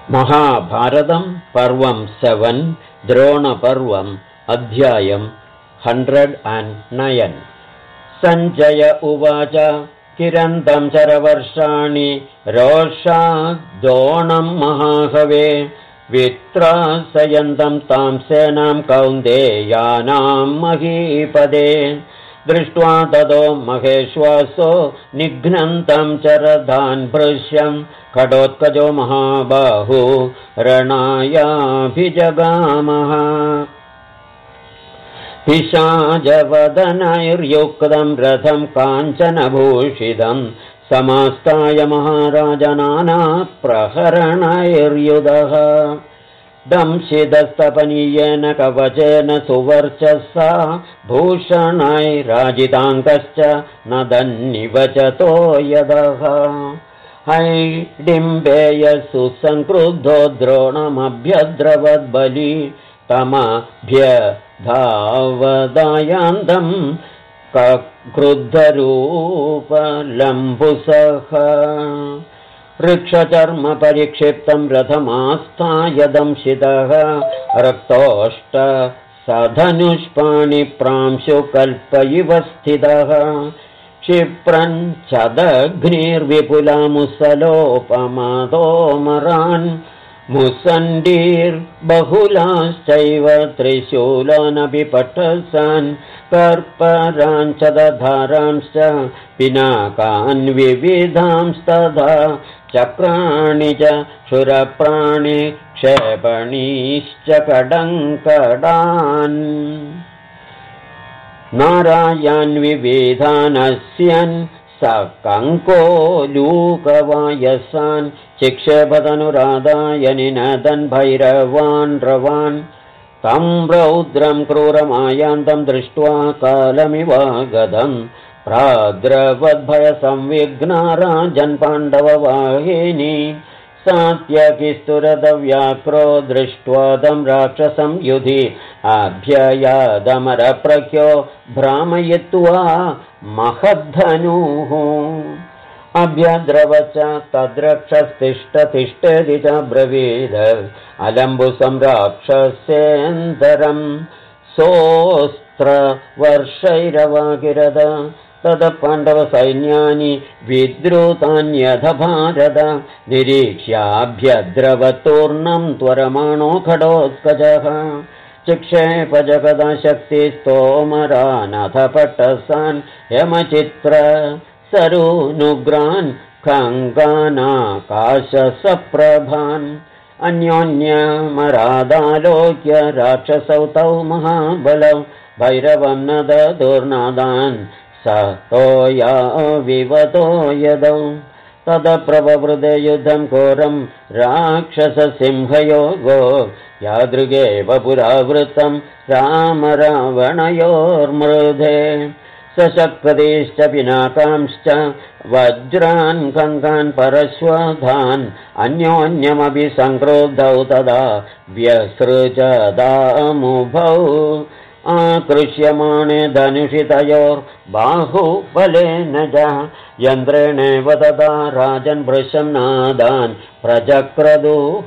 महाभारतं पर्वं 7 द्रोणपर्वम् अध्यायं 109 सञ्जय उवाच किरन्तं चरवर्षाणि रोषाद्रोणं महाहवे वित्रासयन्तं तां सेनां कौन्तेयानां महीपदे दृष्ट्वा ततो महेश्वासो निघ्नन्तं चरधान् भृश्यं खडोत्कजो महाबाहु रणायाभिजगामः पिशाचवदनैर्युक्तं रथं काञ्चनभूषितं समास्ताय महाराजनाना प्रहरणैर्युधः दंशितस्तपनीयेन कवचेन सुवर्चसा भूषणैराजिताङ्कश्च नदन्निवचतो यदः हैडिम्बेय सुसंक्रुद्धो द्रोणमभ्यद्रवद्बली तमभ्यधावदायान्तं क्रुद्धरूपलम्बुसः वृक्षचर्म परिक्षिप्तं रथमास्थाय दंशितः रक्तोष्ट सधनुष्पाणिप्रांशुकल्प इव स्थितः क्षिप्रन् चदग्निर्विपुलामुसलोपमदोमरान् मुसण्डीर्बहुलाश्चैव त्रिशूलानपि पटसान् कर्पराञ्चदधारांश्च पिनाकान् विविधांस्तथा चक्राणि च क्षुरप्राणि क्षेपणीश्च कडङ्कडान् नारायान् विविधानस्यन् सकङ्कोलूकवायसान् चिक्षेपतनुराधाय निनदन् भैरवान् रवान् तं रौद्रं क्रूरमायान्तं दृष्ट्वा कालमिवागतं प्राद्रवद्भयसंविघ्ना राजन् पाण्डववाहिनी सात्यकिस्तुरदव्याक्रो दृष्ट्वा तं राक्षसं युधि अभ्ययादमरप्रख्यो भ्रामयित्वा महद्धनुः अभ्यद्रवच तद्रक्षस्तिष्ठतिष्ठति च ब्रवीद अलम्बुसं राक्षसेन्दरं सोऽस्त्रवर्षैरवाकिरद तद पाण्डवसैन्यानि विद्रुतान्यथ भारत निरीक्ष्याभ्यद्रवतूर्णं त्वरमाणो खडोत्कचः चिक्षेपजगदाशक्तिस्तोमरानथ पट्टसान् यमचित्र सरूनुग्रान् खङ्गानाकाशसप्रभान् अन्योन्यमरादालोक्य राक्षसौ तौ महाबलौ भैरवं नद दुर्नादान् स तोया विवतो यदौ तदप्रववृदे युद्धं घोरं राक्षससिंहयोगो यादृगेव पुरावृत्तं रामरावणयोर्मृधे सशक्तिश्च पिनाकांश्च वज्रान् खङ्गान् परश्वधान् अन्योन्यमपि संक्रुद्धौ तदा व्यसृजदामुभौ आकृष्यमाणे धनुषितयोर्बाहुबलेन च यन्त्रेणेव तदा राजन् भृशं नादान् प्रचक्रदुः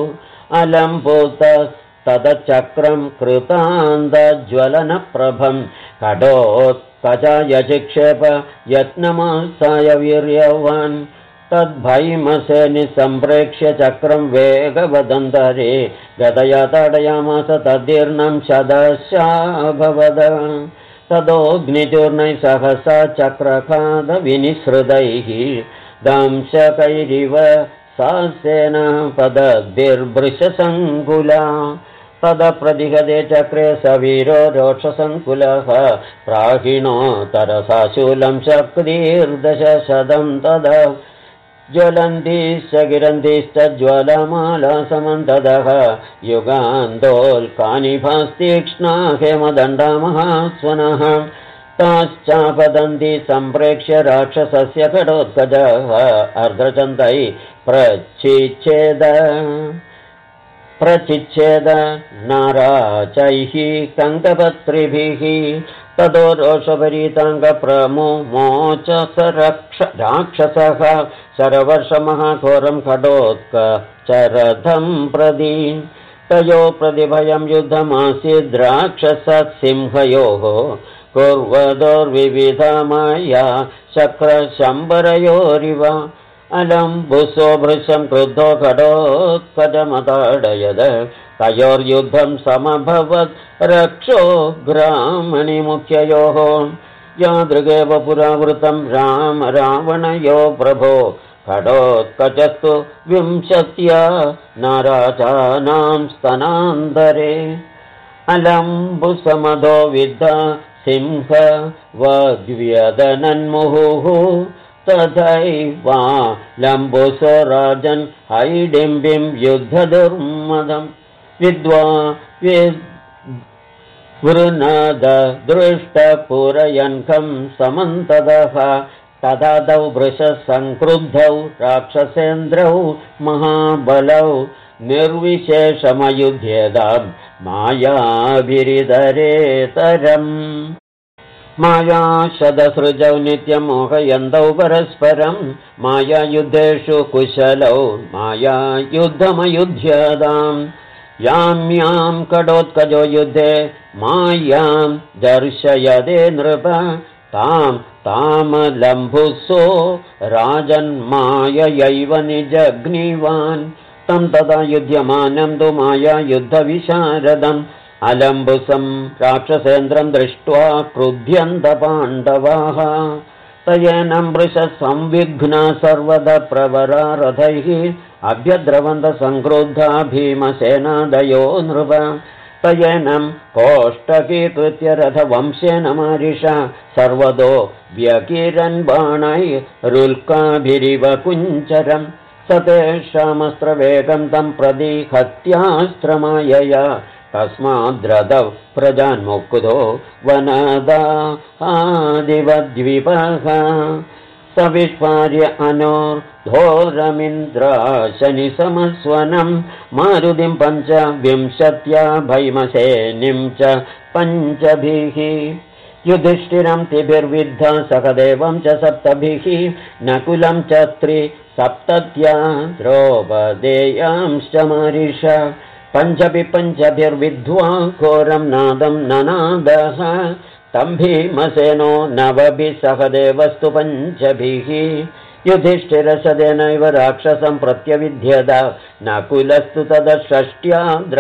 अलम्पुतस्तदचक्रं कृतान्तज्वलनप्रभं खडोत्कचाय चिक्षेप यत्नमासाय वीर्यवान् तद्भैमसेनि सम्प्रेक्ष्य चक्रं वेगवदन्तरे गतया ताडयामास तद्दीर्णं शदशाभवद तदोऽग्निचूर्णैः सहसा चक्रखादविनिसृतैः दंशकैरिव सा सेना पदद्भिर्भृशसङ्कुला तदप्रतिहते चक्रे सवीरो रोक्षसङ्कुलः प्राहिणोत्तरसा शूलं शक्तिर्दशशतं तदा ज्वलन्तीश्च गिरन्तीश्च ज्वलमालासमन्तदः युगान्दोल्कानि भास्तीक्ष्णा हेमदण्डा महास्वनः ताश्चापदन्ति सम्प्रेक्ष्य राक्षसस्य खडोत्कचः अर्धचन्दै प्रचिच्छेद नाराचैः कङ्कपत्रिभिः ततो रोषभरीताङ्गप्रमुमोच स राक्षसः शरवर्षमहाघोरं खडोत्कचरथं प्रति तयो प्रतिभयं युद्धमासीद्राक्षससिंहयोः कुर्वदोर्विविधमाया शक्रशम्बरयोरिव अलम्बुसो भृशं क्रुद्धो खडोत्कचमताडयद तयोर्युद्धं समभवत् रक्षो ग्रामणिमुख्ययोः यादृगेव पुरावृतं रावणयो प्रभो खडोत्कचस्तु 20 नाराजानां स्तनान्तरे अलम्बुसमधो विद्ध सिंह वद्व्यदनन्मुहुः तथैवा लम्बुसो राजन् हैडिम्बिं युद्धदुर्मदम् विद्वा वृणद दृष्टपुरयन्खं समन्तदः तदा तौ वृषसङ्क्रुद्धौ राक्षसेन्द्रौ महाबलौ निर्विशेषमयुध्येदां मायाभिरिदरेतरम् मायाशदसृजौ नित्यं मोहयन्तौ परस्परं मायायुद्धेषु कुशलौ मायायुद्धमयुध्यदाम् यां खडोत्कचो युद्धे मायां दर्शयदे नृप तामलम्बुसो राजन्माययैव निजग्निवान् तं तदा युध्यमानं तु मायायुद्धविशारदम् अलम्बुसं राक्षसेन्द्रं दृष्ट्वा क्रुध्यन्तपाण्डवाः तयेनं वृषसंविघ्ना सर्वदा प्रवरा रथैः अभ्यद्रवन्तसङ्क्रुद्धा भीमसेनादयो नृप तयेनं कोष्टकीकृत्य रथवंशेन मारिषा सर्वदो व्यकिरन् बाणैरुल्काभिरिव कुञ्चरम् स तेषामस्त्रवेगं तं प्रति हत्यास्त्रमायया तस्माद्रदौ प्रजान्मुक्तो वनदादिवद्विपः स विस्फार्य अनोर्धोरमिन्द्राशनिसमस्वनं मारुतिं 25 भैमसेनिं च 5 युधिष्ठिरं तिभिर्विद्धा सहदेवं च 7 नकुलं च 3 द्रौपदेयांश्च मारिष 5 घोरं नादं ननादः तं भीमसेनो 9 सहदेवस्तु 5 युधिष्ठिरसदेनैव राक्षसं प्रत्यविध्यद नकुलस्तु तदषष्ट्या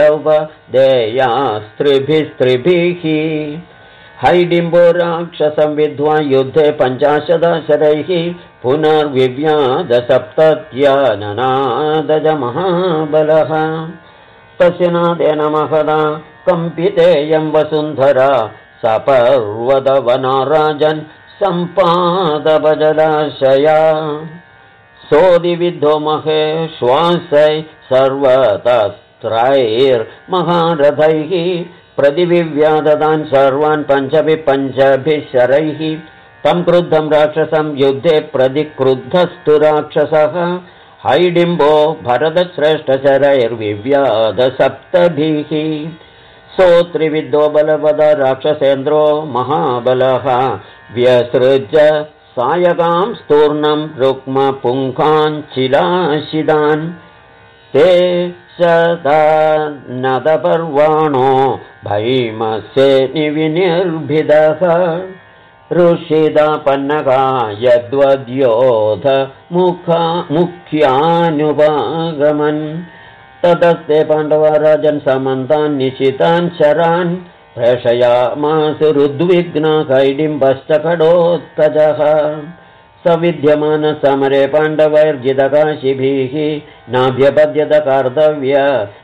द्रौपदेयास्त्रिभिस्त्रिभिः हैडिम्बो राक्षसं विद्वा युद्धे 50 शरैः पुनर्विव्याध 7 ननादज महाबलः तस्य नादेन महदा कम्पितेयं वसुन्धरा सपर्वतवनाराजन् सम्पादपजलाशया सोदिविद्धो महेश्वासै सर्वतस्त्रैर्महारथैः प्रतिविव्याददान् सर्वान् 5 शरैः तं क्रुद्धं राक्षसं युद्धे प्रतिक्रुद्धस्तु राक्षसः हैडिम्बो भरतश्रेष्ठशरैर्विव्याध 7 सोत्रिविद्धो बलवद राक्षसेन्द्रो महाबलः व्यसृज सायकां स्तूर्णं रुक्मपुङ्खाञ्चिलाशिदान् ते शतानदपर्वाणो भीमसेनिविनिर्भिदः ऋषिदापन्नका यद्वद्योध मुख्यानुपागमन् ततस्ते पाण्डवा राजन् समन्तान् निशितान् शरान् प्रेषयामासुरुद्विग्ना कैडिम्बश्च खडोत्कचः स विद्यमानसमरे पाण्डवैर्जितकाशिभिः नाभ्यपद्यत कार्तव्य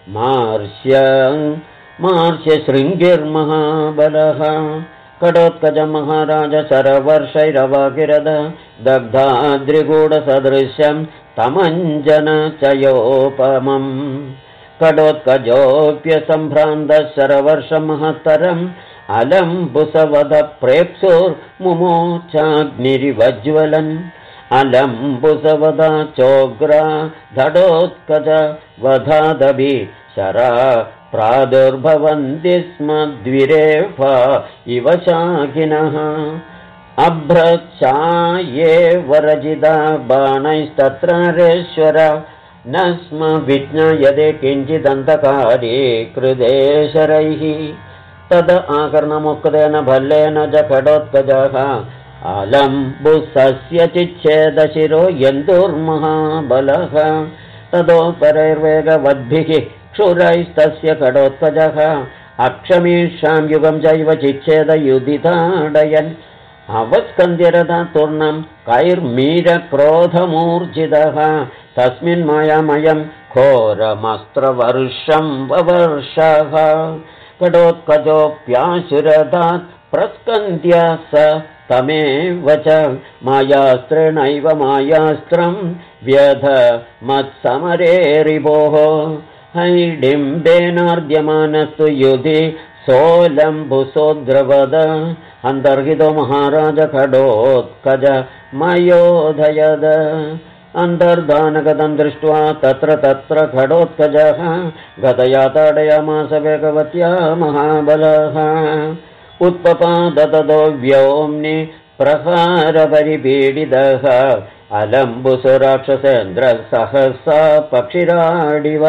मार्ष्य शृङ्गिर्महाबलः खडोत्कच महाराज शरवर्षैरवाकिरद दग्धाद्रिगूढसदृशं तमञ्जनचयोपमम् खडोत्कचोऽप्यसम्भ्रान्तः शरवर्षमहत्तरम् अलम्बुसवध प्रेप्सुर्मुमोचाग्निरिवज्वलन् अलम्बुसवधा चोग्रा धडोत्कच वधादभि शरा प्रादुर्भवन्ति स्म द्विरेफा इव शाकिनः अभ्रचाये वरजिदा बाणैस्तत्रारेश्वर न स्म विज्ञायते किञ्चिदन्तकारे कृदेशरैः तद आकर्णमुक्तेन भल्लेन च खडोत्कजः अलम्बुसस्य चिच्छेदशिरो यन्दुर्महाबलः तदोपरैर्वेगवद्भिः क्षुरैस्तस्य खडोत्कजः अक्षमीषां युगं चैव चिच्छेदयुधिताडयन् अवस्कन्ध्यरथतूर्णं कैर्मीरक्रोधमूर्जितः तस्मिन् मायामयं घोरमस्त्रवर्षं ववर्षः खडोत्कजोऽप्याशुरथात् प्रस्कन्ध्य स तमेव च मायास्त्रेणैव मायास्त्रं व्यध मत्समरे रिभोः हैडिम्बेनार्द्यमानस्तु युधि सोऽलम्बुसोद्रवद अन्तर्हितो महाराज खडोत्कज मयोधयद अन्तर्धानगतं दृष्ट्वा तत्र खडोत्कजः गतया ताडयामास वेगवत्या महाबलः उत्पपादतो व्योम्नि प्रहारपरिपीडितः अलम्बुसो राक्षसेन्द्रः सहसा पक्षिराडिव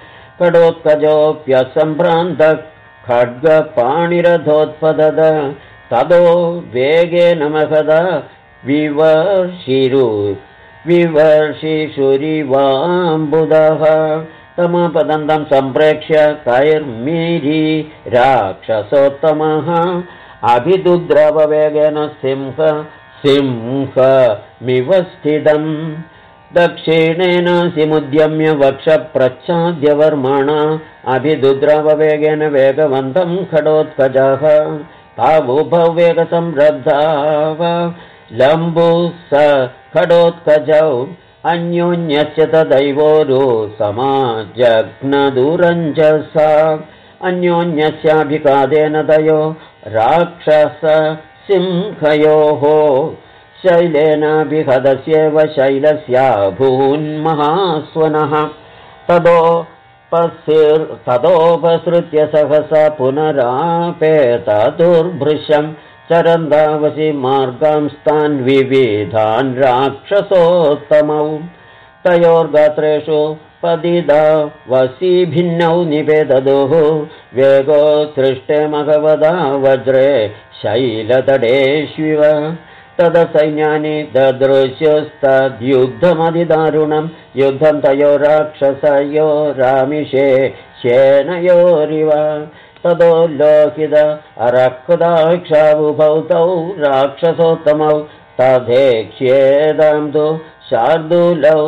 खडोत्कजोऽप्यसम्भ्रान्तः खड्गपाणिरथोत्पतद तदो वेगेन महदा विवर्षिषुरिवाम्बुदः तमपदन्तं सम्प्रेक्ष्य कैर्मीरी राक्षसोत्तमः अभिदुद्रववेगेन सिंहमिव स्थितम् दक्षिणेन सिमुद्यम्य वक्षप्रच्छाद्यवर्मणा अभिदुद्रववेगेन वेगवन्तं खडोत्कजः तावुभौ वेगसंरब्धाव लम्बु स खडोत्कजौ अन्योन्यस्य तदैवोरु समाजघ्नदुरञ्जसा अन्योन्यस्याभिघातेन तयो राक्षस सिंहयोः शैलेनाभिहदस्येव शैलस्याभून्महास्वनः तदोपसृत्य सहसा पुनरापेतदुर्भृशं चरन्दावसि मार्गांस्तान् विविधान् राक्षसोत्तमौ तयोर्गात्रेषु पदिदा वसी भिन्नौ निवेददुः वेगो सृष्टे मघवदा वज्रे शैलतडेष्विव तदसैन्यानि ददृश्यस्तद्युद्धमधिदारुणं युद्धं तयो राक्षसयो रामिषे शेनयोरिव तदोल्लोकित अरक्ताक्षाबुभौ तौ राक्षसोत्तमौ तथेक्ष्येदां तु शार्दूलौ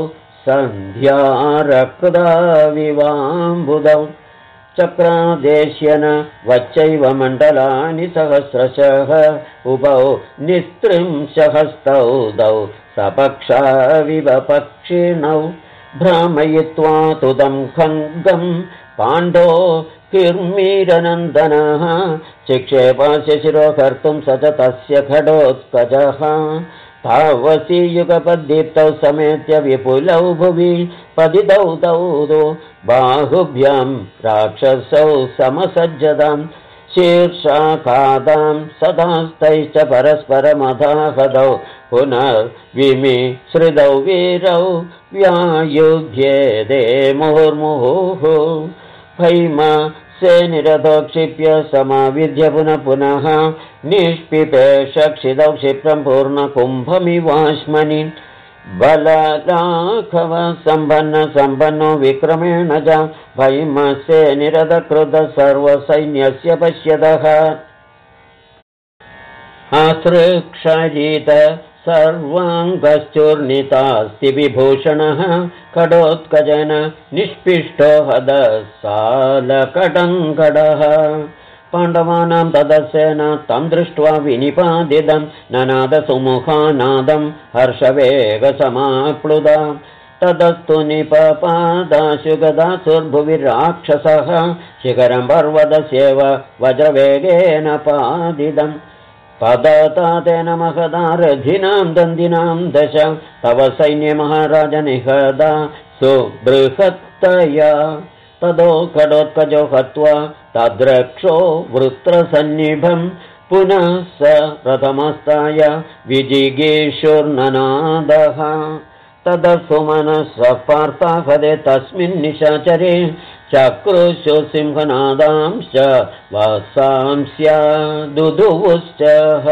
सन्ध्यारक्ताविवाम्बुदौ चक्रादेश्यन वच्चैव मण्डलानि सहस्रशः उभौ निस्त्रिंशहस्तौ दौ सपक्षाविव पक्षिणौ भ्रामयित्वा तुदं खङ्गं पाण्डो किर्मीरनन्दनः चिक्षेपस्य शिरो कर्तुं स च तस्य खडोत्कजः तावसी युगपद्दीप्तौ समेत्य विपुलौ भुवि पतितौ तौ बाहुभ्यां राक्षसौ समसज्जतां शीर्षाखादां सदास्तैश्च परस्परमधाहदौ पुनर्विमिश्रितौ वीरौ व्यायुध्येदे मुहुर्मुहुः भैम सेनिरथो क्षिप्य समाविद्य पुनः निष्पिपेश क्षितौ क्षिप्रं पूर्णकुम्भमिवाश्मनि बललाघव सम्पन्नो विक्रमेण च भैमसेनिरथकृत सर्वसैन्यस्य पश्यतः आसृक्षजित सर्वाङ्गश्चूर्णितास्ति विभूषणः खडोत्कजेन निष्पिष्टो हदसालकटङ्कटः पाण्डवानां तदस्येन तं दृष्ट्वा विनिपादितं ननादसुमुखानादं हर्षवेगसमाप्लुता तदस्तु निपपादाशु गदासुर्भुवि राक्षसः शिखरं पर्वतस्येव वज्रवेगेन पादितम् पदता तेन महदारथिनां दन्दिनां दश तव सैन्यमहाराज निहदा सुबृहत्तया ततो खडोत्कजो हत्वा तद्रक्षो वृत्रसन्निभम् पुनः स रथमस्ताय विजिगीषुर्ननादः ततः सुमनसः पार्थाहदे तस्मिन् निशाचरे चक्रुषु सिंहनादांश्च वसांस्या दुदुवुश्च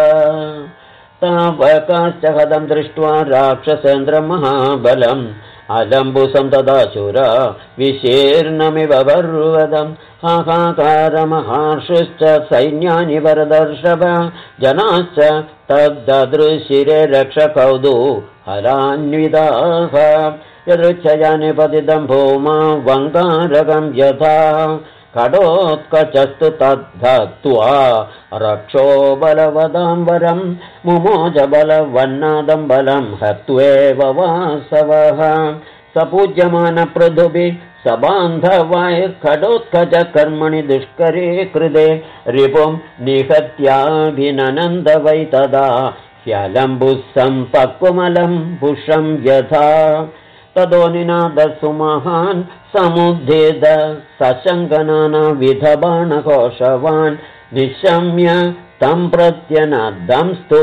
तावकाश्च हदं दृष्ट्वा राक्षसेन्द्रमहाबलम् अलम्बुसं तदाशुरा विशीर्णमिव पर्वतम् हाहाकारमहार्षुश्च सैन्यानि वरदर्शभ जनाश्च तद्ददृशिरे रक्षकौतूहलान्विताः यदृच्छया निपतितं भूमा वङ्कारकं यथा खडोत्कचस्तु तद्धत्वा रक्षो बलवदां वरं मुमोज बलवन्नादं बलं हत्वेव वासवः सपूज्यमानपृथुभि सबान्धवैर्खडोत्कच कर्मणि दुष्करे कृते रिपुं निहत्याभिननन्द वै तदा ह्यलम्बुसं पक्वमलं पुषं यथा ततो निनादसु महान् समुद्धेद सशङ्कनानाविधबाणकोशवान् निशम्य तं प्रत्यनदंस्तु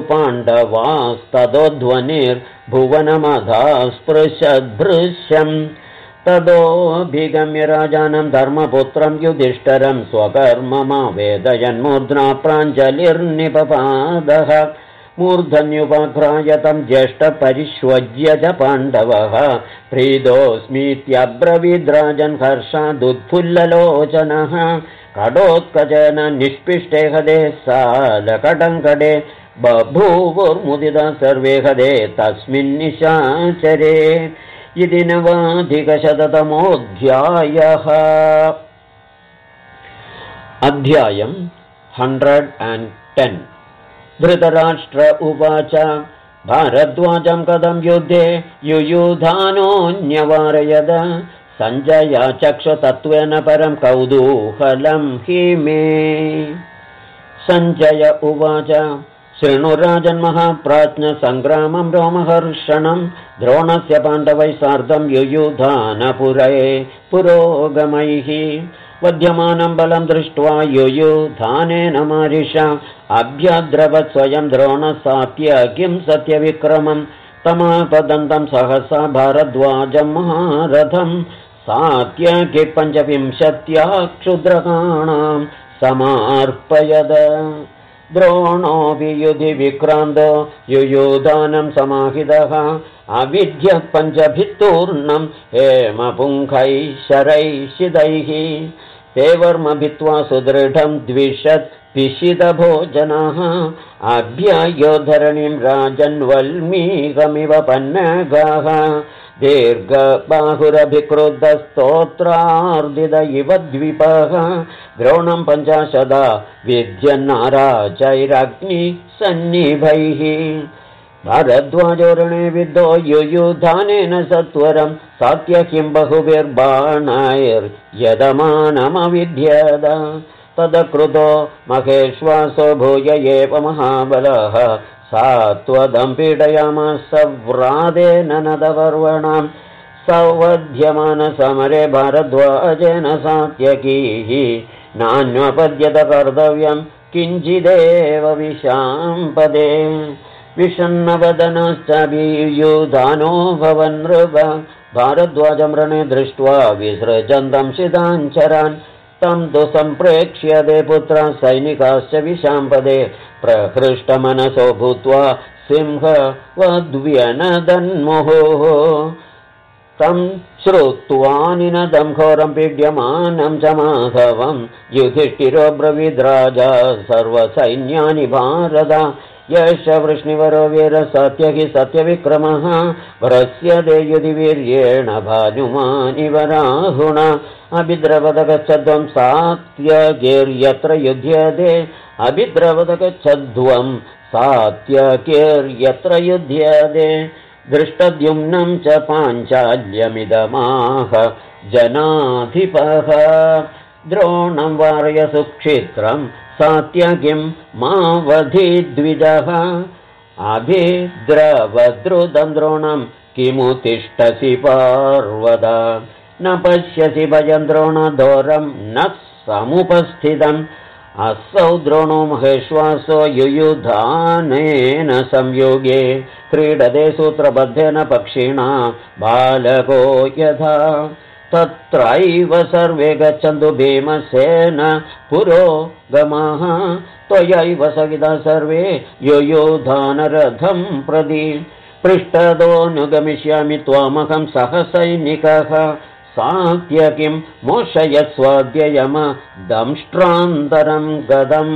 पाण्डवास्ततोध्वनिर्भुवनमधा स्पृशद्भृश्यम् ततोऽभिगम्य राजानं धर्मपुत्रं युधिष्ठिरं स्वकर्ममावेदयन्मूर्ध्ना प्राञ्जलिर्निपपादः मूर्धन्युपघ्रायतं ज्येष्ठपरिष्वज्य च पाण्डवः प्रीतोऽस्मीत्यब्रवीद्राजन् हर्षादुत्फुल्ललोचनः खडोत्कचेन निष्पिष्टे हदे सालकटङ्कटे बभूवुर्मुदिता सर्वे हदे तस्मिन्निशाचरे इति नवाधिकशततमोऽध्यायः। अध्यायं 110। धृतराष्ट्र उवाच भारद्वाजं कथं युद्धे युयुधानोऽन्यवारयद सञ्जय चक्षुतत्त्वेन परं कौतूहलं हि मे। सञ्जय उवाच शृणुराजन्महाप्राज्ञ सङ्ग्रामं रोमहर्षणं द्रोणस्य पाण्डवैः सार्धं युयुधानपुरे पुरोगमैः वध्यमानं बलं दृष्ट्वा युयुधानेन मारिषा अभ्यद्रवत् स्वयं द्रोणसात्यकिं सत्यविक्रमं तमापदन्तं सहसा भारद्वाजं महारथं सात्यकि 25 क्षुद्रकाणां समार्पयद। द्रोणोऽपि युधि विक्रान्तो युयुधानं समाहितः अविद्य पञ्चभित्तूर्णं हेमपुङ्खैः शरैः ते वर्म भित्त्वा सुदृढं द्विषत् पिशितभोजनाः अभ्यायोद्धरणीं राजन्वल्मीकमिव पन्नगाः दीर्घबाहुरभिक्रुद्धस्तोत्रार्दित इव द्विपः द्रोणं 50 विद्यन्नाराचैरग्निसन्निभैः भारद्वाजोरणे विद्धो युयुधानेन सत्वरं सात्यकिं बहुभिर्बाणैर्यदमानमविद्यद तदकृतो महेश्वासो भूय एव महाबलः सात्वदं पीडयामास व्रादेन नदपर्वणां सौवध्यमानसमरे भारद्वाजेन सात्यकीः नान्वपद्यत कर्तव्यं किञ्चिदेव विशाम्पदे विषण्णवदनश्च युयुधानो भवन्नृप भारद्वाजं रणे दृष्ट्वा विसृजन्तं शिताञ्चरान् तं तु सम्प्रेक्ष्य ते पुत्राः सैनिकाश्च विशाम्पदे प्रहृष्टमनसो भूत्वा सिंहवद्व्यनदन्मुहुः तं श्रुत्वा निनदं घोरं पीड्यमानं च माधवं युधिष्ठिरो ब्रवीद्राजा सर्वसैन्यानि भारत यश वृष्णिवरो वीरसात्यकि सत्यविक्रमः वरस्यते युधि वीर्येण भानुमानिव राहुणा अभिद्रवदगच्छध्वं सात्यकीर्यत्र युध्यते अभिद्रवदगच्छध्वं सात्यकीर्यत्र युध्यते दृष्टद्युम्नं च पाञ्चाल्यमिदमाह जनाधिपः द्रोणं वारय सुक्षित्रं सात्यकिं मावधिद्विजः अभिद्रवद्रुतं द्रोणं किमुत्तिष्ठसि पार्वत न पश्यसि भयं द्रोणदोरं न समुपस्थितम् असौ द्रोणो महेश्वासो युयुधानेन संयोगे क्रीडते सूत्रबद्धेन पक्षिणा बालको यथा तत्रैव सर्वे गच्छन्तु भीमसेन पुरोगमाः त्वयैव सविदा सर्वे युयुधानरथं प्रति पृष्ठतोऽनुगमिष्यामि त्वामहं सहसैनिकः सात्यकिं मोषयस्वाद्ययम दंष्ट्रान्तरं गदम्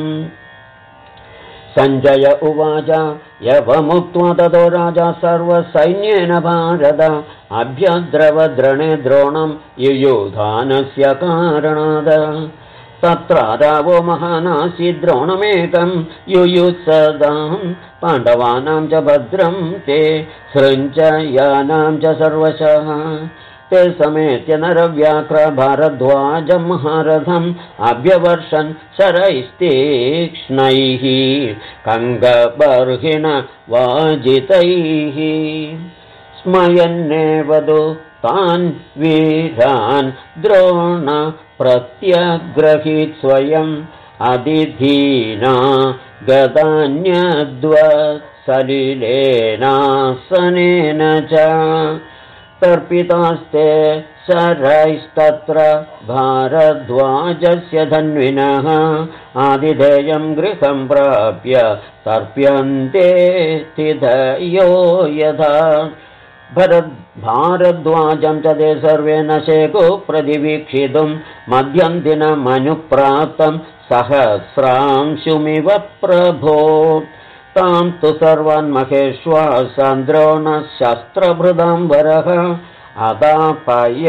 सञ्जय उवाच यवमुक्त्वा ततो राजा सर्वसैन्येन भारत अभ्यद्रवद्रणे द्रोणं युयुधानस्य कारणात् तत्र रावो महानासीत् द्रोणमेकं युयुत्सदां पाण्डवानां च भद्रं ते सृञ्जयानां च सर्वशः ते समेत्य नरव्याघ्र भारद्वाजं महारथम् अभ्यवर्षन् शरैस्तीक्ष्णैः कङ्गबर्हिण वाजितैः स्मयन्नेवदु तान् वीरान् द्रोण प्रत्यग्रहीत् स्वयम् अदिधीना गदान्यद्वत्सलिलेनासनेन च तर्पितास्ते शरैस्तत्र भारद्वाजस्य धन्विनः आदिधेयं गृहं प्राप्य तर्प्यन्ते तिथयो यथा भारद्वाजं च ते सर्वे न शेको प्रतिवीक्षितुं मध्यन्दिनमनुप्राप्तं सहस्रांशुमिव प्रभो तां तु सर्वान् महेश्वासान् द्रोणशस्त्रभृदाम्बरः अदापय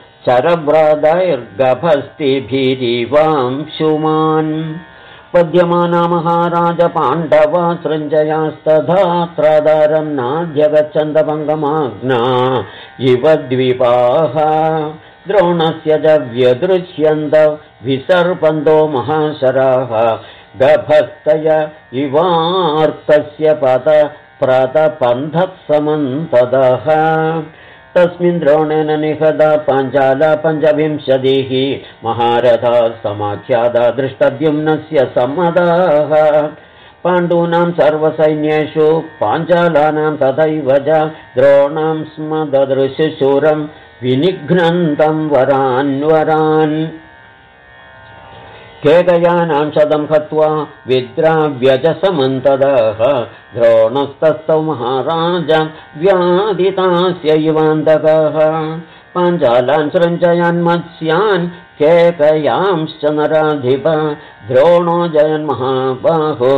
चरभ्रदैर्गभस्तिभिरिवांशुमान् पद्यमाना महाराज पाण्डवा सृञ्जयास्तथा त्रादारं नाद्यगच्छन्तभङ्गमाग्ना इव द्विपाः द्रोणस्य च व्यदृश्यन्त विसर्पन्तो महाशराः गभस्तय इवार्कस्य प्रतपन्थत्समन्तदः तस्मिन् द्रोणेन निहता पाञ्चाला 25 महारथा समाख्याता दृष्टद्युम्नस्य सम्मदाः पाण्डूनां सर्वसैन्येषु पाञ्चालानां तथैव च द्रोणं स्म ददृशूरं विनिघ्नन्तं वरान् केकयानां 100 हत्वा विद्राव्यजसमन्तदः द्रोणस्तस्थौ महाराज व्याधितास्य युवान्तकः पाञ्चालान् सृञ्जयान् मत्स्यान् केकयांश्च नराधिप द्रोणो जयन्महाबाहो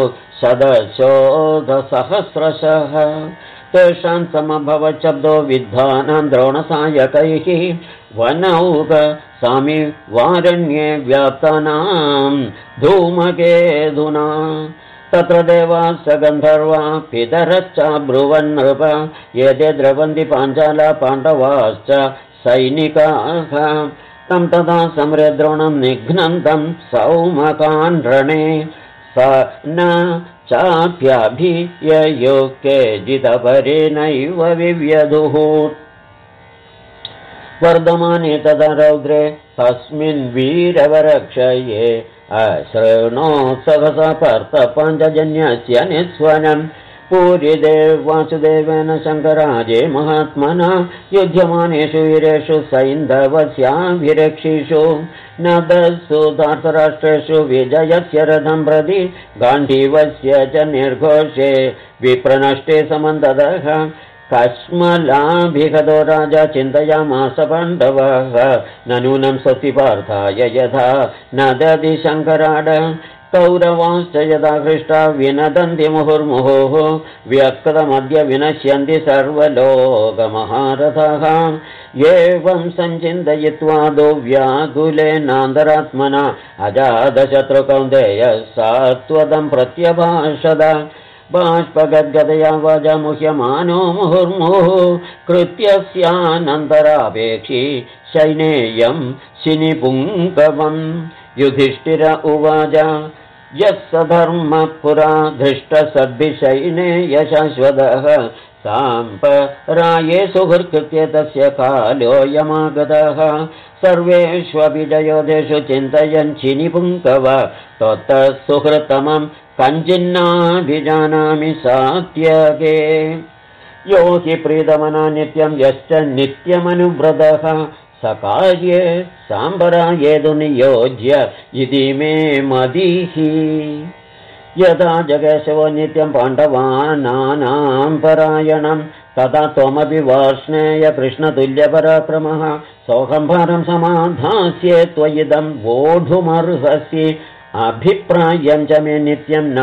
शतशोधसहस्रशः तेषां समभवच्छब्दो विद्धानां द्रोणसायकैः वनौक सामि वारण्ये व्याप्तानां धूमकेतुना तत्र देवाः गन्धर्वा पितरश्चाब्रुवन्नृप एते द्रवन्ति पाञ्चाला पाण्डवाश्च सैनिकाः तं तदा समरे द्रोणं निघ्नन्तं सौमकान् रणे स न चाप्याभिययो केचिदपरेणैव विव्यधुः वर्धमाने तदा रौद्रे तस्मिन् वीरवरक्षये अशृणो सहसा पार्थपाञ्चजन्यस्य निस्वनम् पूरिदेव वासुदेवेन शङ्कराजे महात्मना युध्यमानेषु वीरेषु सैन्धवस्याभिरक्षिषु नदस्सु धार्तराष्ट्रेषु विजयस्य रथं प्रति गाण्डीवस्य च निर्घोषे विप्रनष्टे समन्ततः कश्मलाभिगतो राजा चिन्तयामास पाण्डवः न नूनं स्वस्ति पार्थाय यथा नदति शङ्कराड कौरवाश्च यदा हृष्टा विनदन्ति मुहुर्मुहुः व्यक्तमद्य विनश्यन्ति सर्वलोकमहारथः एवं सञ्चिन्तयित्वा दो व्याकुलेनान्तरात्मना अजातशत्रुकौन्तेयः सात्वतं प्रत्यभाषद बाष्पगद्गदया वाजा मुह्यमानो मुहुर्मुहुः कृत्यस्यानन्तरापेक्षी शैनेयं शिनिपुङ्गवम् युधिष्ठिर उवाच यः स धर्मः पुरा धृष्टसद्भिशैनेय शाश्वतः साम्पराये सुहृत्कृत्य तस्य कालोऽयमागतः सर्वेष्वपि जयोधेषु चिन्तयन् चिनिपुङ्कव त्वत्तः सुहृत्तमं कञ्चिन्नाभिजानामि सात्यके यो हि प्रीतमना नित्यं यश्च नित्यमनुव्रतः सकार्ये साम्बरायेतु नियोज्य इति मे मतिः यदा जगेशवो नित्यं पाण्डवानां परायणं तथा त्वमपि वार्ष्णेय कृष्णतुल्यपराक्रमः सोऽहंभारं समाधास्ये त्वयिदं वोढुमर्हसि अभिप्रायं च मे नित्यं न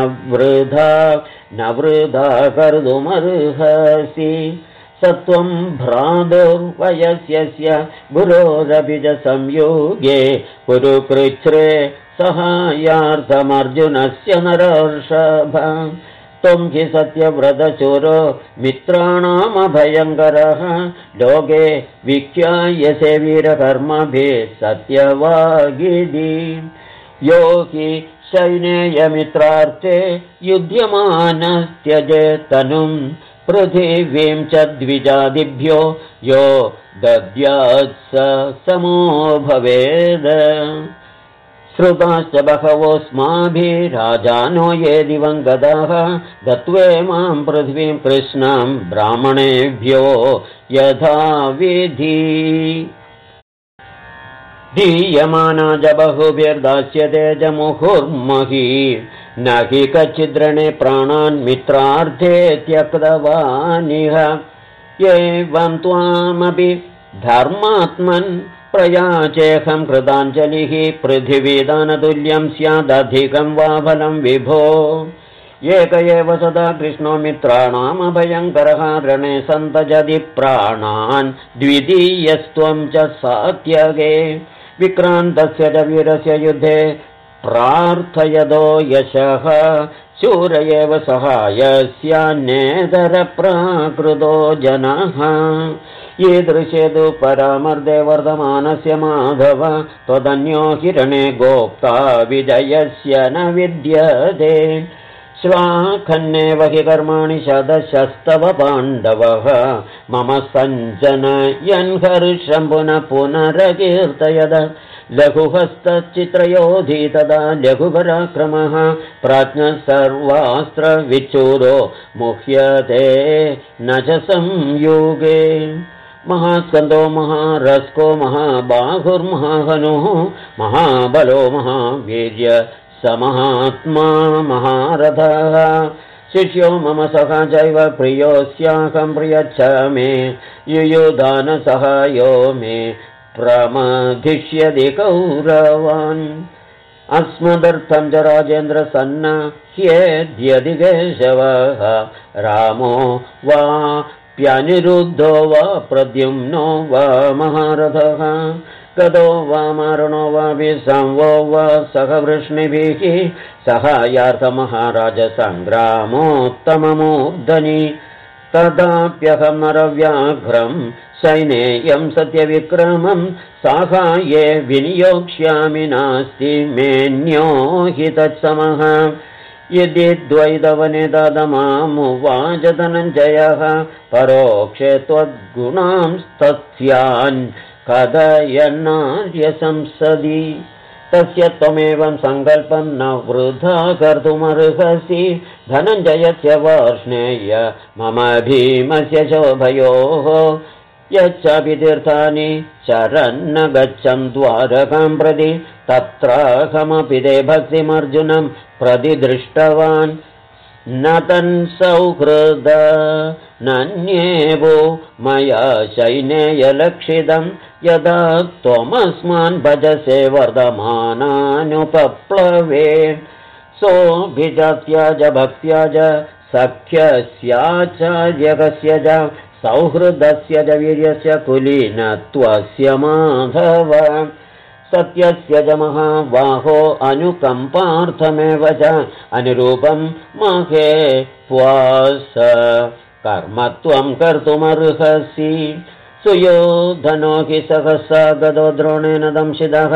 वृथा कर्तुमर्हसि सत्वं भ्रातुर्वयस्यस्य गुरोरभिज संयोगे कुरुकृच्छ्रे सहायार्थमर्जुनस्य नरर्षभ त्वं हि सत्यव्रतचोरो मित्राणामभयङ्करः लोके विख्यायसे वीरकर्मभिः सत्यवागिनि यो हि शैनेयमित्रार्थे युध्यमानस्त्यजेत् तनुं पृथिवीं च द्विजादिभ्यो यो दद्यात् स समो भवेद श्रुताश्च बहवोऽस्माभिराजानो ये दिवङ्गताः दत्वे मां पृथिवीं कृष्णां ब्राह्मणेभ्यो यथाविधि दीयमाना च बहुभिर्दास्यते च मुहुर्महि न हि कच्चिद्रणे प्राणान् मित्रार्थे त्यक्तवानिह एवं त्वामपि धर्मात्मन् प्रयाचेऽहं कृताञ्जलिः पृथिवीदानतुल्यं स्यादधिकं वा फलं विभो एक एव सदा कृष्णो मित्राणामभयङ्करः रणे सन्तजति प्राणान् द्वितीयस्त्वं च सात्यके विक्रान्तस्य च वीरस्य युद्धे प्रार्थयदो यशः शूर एव सहायस्यान्येतरप्राकृतो जनः ईदृशे तु परामर्दे वर्धमानस्य माधव त्वदन्यो हिरणे गोप्ता विजयस्य न विद्यते श्वाखन्नेव हि कर्माणि शतशस्तव पाण्डवः मम सञ्जनयन् हर्षं पुनः पुनरकीर्तयद लघुहस्तचित्रयोधी तदा लघुपराक्रमः प्राज्ञः सर्वास्त्रविच्छूरो मुह्यते न च संयुगे महास्कन्दो महारस्को महाबाहुर्महाहनुः महाबलो महावीर्य समहात्मा महारथः शिष्यो मम सखा चैव प्रियोऽस्याहं प्रियच्छ मे युयुधानसहायो मे प्रमथिष्यति कौरवान् अस्मदर्थं च राजेन्द्र सन्न ह्येद्यदि केशवः रामो वा प्यनिरुद्धो वा प्रद्युम्नो वा महारथः गतो वा मारणो वा विसंवो वा सह वृष्णिभिः सहायार्थमहाराजसङ्ग्रामोत्तममूर्धनि तदाप्यहं नरव्याघ्रं सैनेयं सत्यविक्रमं साहाय्ये विनियोक्ष्यामि नास्ति मेऽन्यो हि तत्समः यदि द्वैतवने ददमामुवाच धनञ्जयः परोक्षे त्वद्गुणांस्तस्यान् कथयन्नार्यसंसदि तस्य त्वमेवं सङ्कल्पं न वृथा कर्तुमर्हसि धनञ्जयस्य वार्ष्णेय मम भीमस्य शोभयोः यच्चापि तीर्थानि शरन्न गच्छं द्वारकां प्रति तत्राहमपि ते भक्तिमर्जुनं प्रति दृष्टवान् न तन्सौहृद नन्येवो मया सैन्यलक्षितं यदा त्वमस्मान् भजसे वर्धमानानुपप्लवे सोऽभिजात्याज भक्त्याज सख्यस्याचार्यकस्य च सौहृदस्य च वीर्यस्य कुलीनत्वस्य माधव सत्यस्य च महाबाहो अनुकम्पार्थमेव च अनुरूपं महे त्वास कर्मत्वं कर्तुमर्हसि सुयोधनो हि सहसा गतो द्रोणेन दंशितः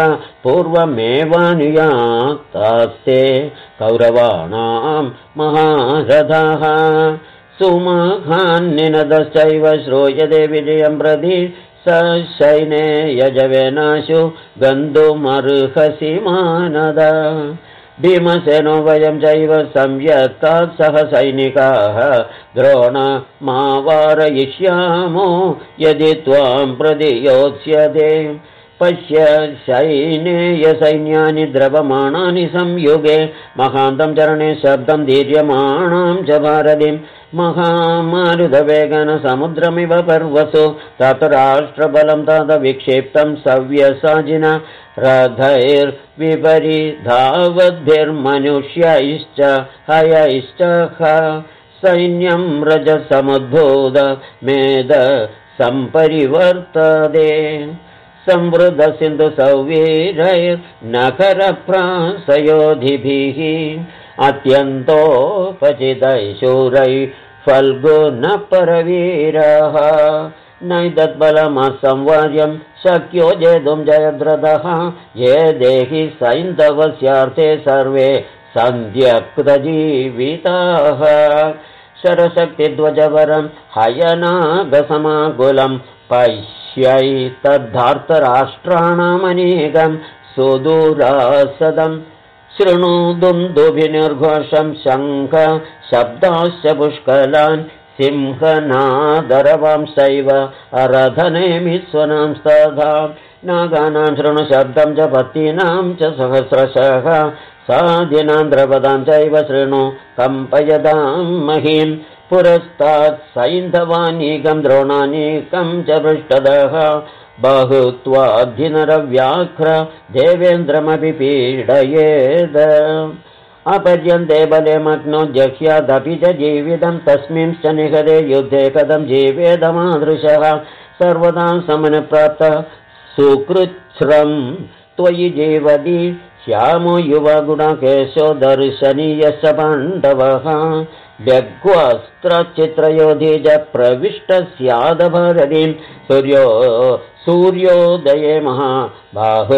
पूर्वमेवानुयातास्ते कौरवाणां महारथः सुमहान्निनदश्चैव श्रूयते विजयं प्रति स शैने यजवेनाशु गन्तुमर्हसि मानद भीमसेनो वयं चैव संयत्तात् सह सैनिकाः द्रोणमावारयिष्यामो यदि त्वां प्रति योत्स्यते पश्य सैन्यानि द्रवमाणानि संयुगे महान्तं चरणे शब्दं दीर्यमाणां च भारतीं महामारुतवेगन समुद्रमिव पर्वसु तत्र राष्ट्रबलं तद विक्षिप्तं सव्यसाचिन रथैर्विपरिधावद्भिर्मनुष्यैश्च हयैश्च सैन्यं रजसमुद्भूत मेद सम्परिवर्तते संवृद्धसिन्धुसौवीरैर्नखरप्रासयोधिभिः अत्यन्तोपचितैः शूरैः फल्गुनपरवीरः नैतद्बलमसंवार्यं शक्यो जेतुं जयद्रथः ये देहि सैन्धवस्यार्थे सर्वे सन्ध्यक्तजीविताः शरशक्तिध्वजवरं हयनागसमाकुलं पश्यैतद्धार्तराष्ट्राणामनेकं सुदूरासदं शृणु दुन्दुभिनिर्घोषं शङ्ख शब्दाश्च पुष्कलान् सिंहनादरवांशैव रथनेमिस्वनांस्तथा नागानां शृणु शब्दं च पत्नीनां च सहस्रशः साधिनां द्रवदां चैव शृणु कम्पयदां महीं पुरस्तात् सैन्धवानीकं द्रोणानीकं च पृष्ठतः बहुत्वाधिनरव्याघ्र देवेन्द्रमपि पीडयेद अपर्यन्ते बले मग्नो जह्यादपि च जीवितं तस्मिंश्च निहते युद्धे कथं जीवेदमादृशः सर्वदा समनप्राप्तः सुकृच्छ्रं त्वयि जीवति श्यामो युवगुणकेशो दर्शनीयश्च पाण्डवः व्यग्वास्त्रचित्रयोधि च प्रविष्टस्यादभारतीं सूर्योदये महाबाहो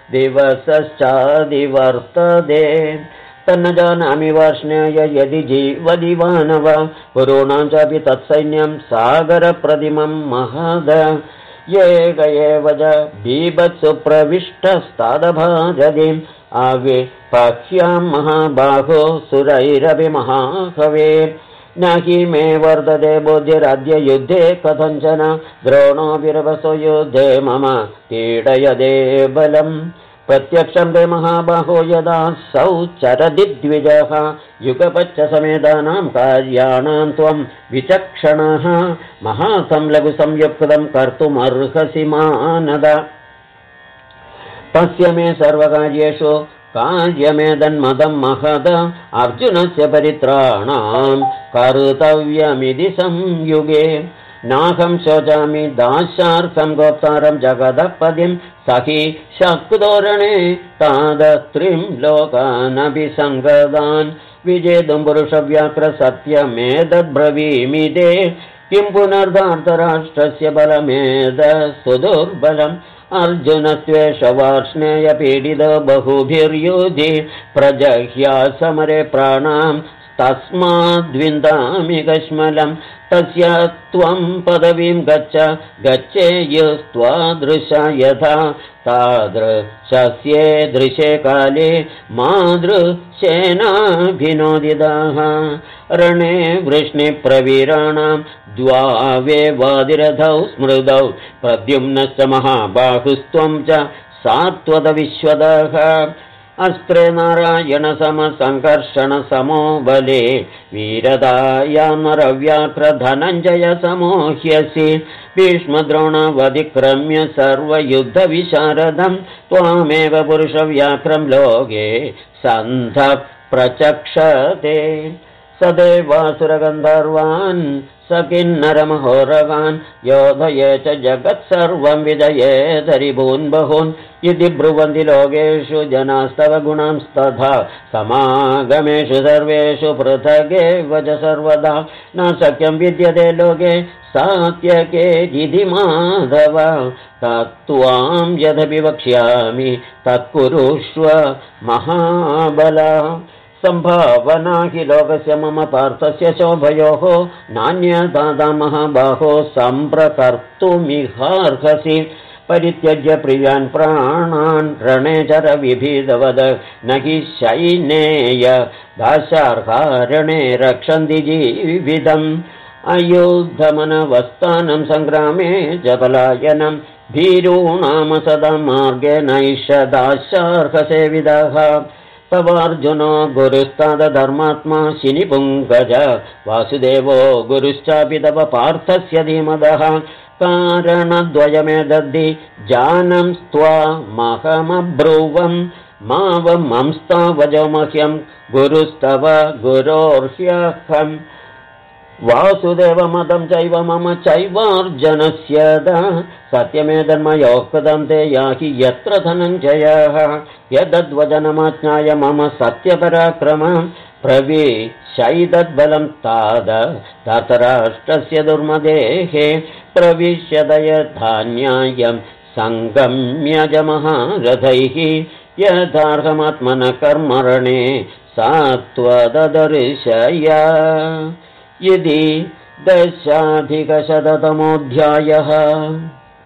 दिवसश्चादिवर्तते तन्न जानामि वार्ष्णेय यदि जीवति वानव पुरूणां चापि तत्सैन्यं सागरप्रतिमं महद एक एव च बीभत्सु प्रविष्टस्तादभारतीम् आविपक्ष्यां महाबाहो सुरैरपि महाकवे न हि मे वर्तते बोधिराद्य युद्धे कथञ्चन द्रोणो विरभसो युद्धे मम पीडयदे बलम् प्रत्यक्षं ते महाबाहो यदा सौ चरदि द्विजः युगपच्च समेतानां कार्याणां त्वं विचक्षणः महातं लघुसंयुक्तं कर्तुमर्हसि मानद पश्य मे सर्वकार्येषु कार्यमेदन्मदं महद अर्जुनस्य परित्राणां कर्तव्यमिति संयुगे नाहं शोचामि दास्यार्थं गोप्तारं जगदपदिं सखि शक्तोरणे तादत्रिं लोकानभिसङ्गदान् विजेतुं पुरुषव्याघ्र सत्यमेतद्ब्रवीमि ते किं पुनर्धार्तराष्ट्रस्य बलमेद सुदुर्बलम् अर्जुनत्वेषवार्ष्णेयपीडितो बहुभिर्युधि प्रजह्या समरे प्राणां तस्माद्विन्दामि कश्मलं तस्य त्वं पदवीं गच्छेयुस्त्वादृश यथा तादृशस्ये दृशे काले मादृशेनाभिनोदिताः रणे वृष्णिप्रवीराणां द्वावेवादिरथौ स्मृतौ प्रद्युम्नश्च महाबाहुस्त्वं च सात्वतविश्वतः अस्त्रे नारायणसमसङ्कर्षणसमो बले वीरदाया नरव्याघ्रधनञ्जय समोह्यसि भीष्मद्रोणावधिक्रम्य सर्वयुद्धविशारदं त्वामेव पुरुषव्याघ्रं लोके सन्धः प्रचक्षते सदेवासुरगन्धर्वान् स किन्नरमहोरगान् योधये च जगत्सर्वं विजयेतरिभून् बहून् इति ब्रुवन्ति लोकेषु जनास्तव गुणांस्तथा समागमेषु सर्वेषु पृथगेव च सर्वदा न शक्यं विद्यते लोके सात्यके इति माधव तत्त्वां यदपि वक्ष्यामि तत्कुरुष्व महाबल सम्भावना हि लोकस्य मम पार्थस्य शोभयोः नान्यथा महाबाहो सम्प्रकर्तुमिहार्हसि परित्यज्य प्रियान् प्राणान् रणे चरविभीदवद न हि शैनेय दाशार्हारणे रक्षन्ति जीवितम् अयुद्धमनवस्थानं सङ्ग्रामे च पलायनं भीरूणाम सदा मार्गेणैष दाशार्हसेविदः तवार्जुनो गुरुस्तादधर्मात्मा शिनिपुङ्गज वासुदेवो गुरुश्चापि तव पार्थस्य धीमदः कारणद्वयमेदद्धि जानं त्वामहमब्रुवं मावमंस्तावजो मह्यं गुरुस्तव गुरोर्ह्यहम् वासुदेवमदं चैव मम चैवार्जुनस्य सत्यमेतन्मयोक्तं ते याहि यत्र धनञ्जयः यदद्वचनमाज्ञाय मम सत्यपराक्रमं प्रविशैतद्बलं ताद धृतराष्ट्रस्य दुर्मदेः प्रविश्यदयधान्यायं सङ्गम्यजमहारथैः यथार्हमात्मनः कर्मरणे सात्वदर्शय यदि 10,000 तमोऽध्यायः।